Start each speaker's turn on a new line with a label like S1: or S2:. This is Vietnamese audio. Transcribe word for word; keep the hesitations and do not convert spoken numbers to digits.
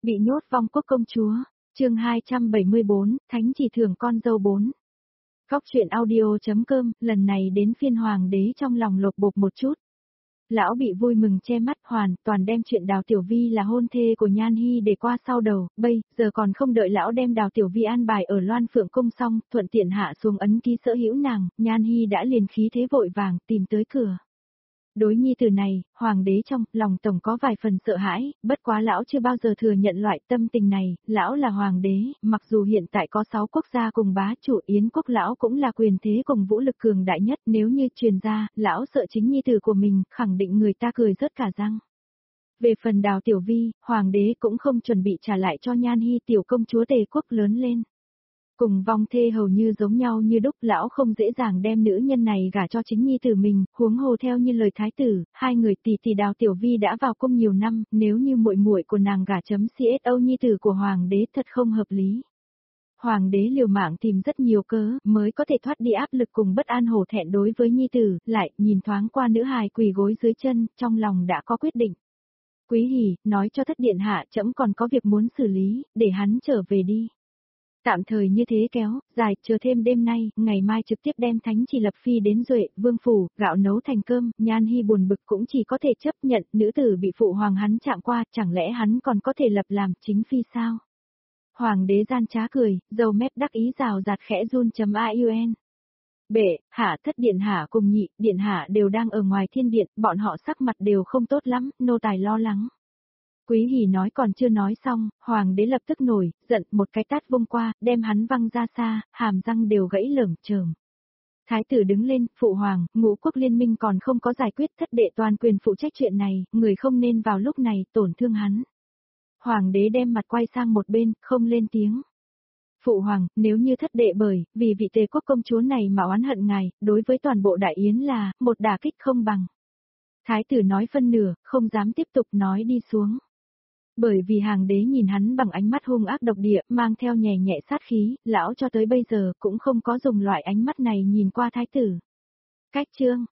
S1: Bị nhốt vong quốc công chúa, chương hai trăm bảy mươi bốn, Thánh chỉ thưởng con dâu bốn. Góc truyện audio.com, lần này đến phiên hoàng đế trong lòng lột bột một chút. Lão bị vui mừng che mắt hoàn toàn đem chuyện Đào Tiểu Vi là hôn thê của Nhan Hy để qua sau đầu, bây giờ còn không đợi lão đem Đào Tiểu Vi an bài ở Loan Phượng Cung xong, thuận tiện hạ xuống ấn ký sở hữu nàng, Nhan Hy đã liền khí thế vội vàng tìm tới cửa. Đối nhi tử này, hoàng đế trong lòng tổng có vài phần sợ hãi, bất quá lão chưa bao giờ thừa nhận loại tâm tình này, lão là hoàng đế, mặc dù hiện tại có sáu quốc gia cùng bá chủ Yến quốc lão cũng là quyền thế cùng vũ lực cường đại nhất, nếu như truyền ra, lão sợ chính nhi tử của mình, khẳng định người ta cười rớt cả răng. Về phần Đào Tiểu Vi, hoàng đế cũng không chuẩn bị trả lại cho Nhan Hy tiểu công chúa Tề quốc lớn lên. Cùng vong thê hầu như giống nhau như đúc, lão không dễ dàng đem nữ nhân này gả cho chính nhi tử mình, huống hồ theo như lời thái tử, hai người tỷ tỷ Đào Tiểu Vi đã vào cung nhiều năm, nếu như muội muội của nàng gả chấm xô nhi tử của hoàng đế thật không hợp lý. Hoàng đế liều mạng tìm rất nhiều cớ, mới có thể thoát đi áp lực cùng bất an hổ thẹn đối với nhi tử, lại nhìn thoáng qua nữ hài quỳ gối dưới chân, trong lòng đã có quyết định. Quý Hỉ, nói cho thất điện hạ trẫm còn có việc muốn xử lý, để hắn trở về đi. Tạm thời như thế kéo, dài, chờ thêm đêm nay, ngày mai trực tiếp đem thánh chỉ lập phi đến Duệ, vương phủ, gạo nấu thành cơm, Nhan Hy buồn bực cũng chỉ có thể chấp nhận, nữ tử bị phụ hoàng hắn chạm qua, chẳng lẽ hắn còn có thể lập làm chính phi sao? Hoàng đế gian trá cười, dầu mép đắc ý rào rạt khẽ run chấm iun. Bệ, hạ thất điện hạ cùng nhị, điện hạ đều đang ở ngoài thiên điện, bọn họ sắc mặt đều không tốt lắm, nô tài lo lắng. Quý Hỉ nói còn chưa nói xong, hoàng đế lập tức nổi, giận một cái tát vung qua, đem hắn văng ra xa, hàm răng đều gãy lởm chởm. Thái tử đứng lên, phụ hoàng, ngũ quốc liên minh còn không có giải quyết, thất đệ toàn quyền phụ trách chuyện này, người không nên vào lúc này tổn thương hắn. Hoàng đế đem mặt quay sang một bên, không lên tiếng. Phụ hoàng, nếu như thất đệ bởi, vì vị Tề quốc công chúa này mà oán hận ngài, đối với toàn bộ đại yến là, một đả kích không bằng. Thái tử nói phân nửa, không dám tiếp tục nói đi xuống. Bởi vì hàng đế nhìn hắn bằng ánh mắt hung ác độc địa, mang theo nhẹ nhẹ sát khí, lão cho tới bây giờ cũng không có dùng loại ánh mắt này nhìn qua thái tử. Cách chương,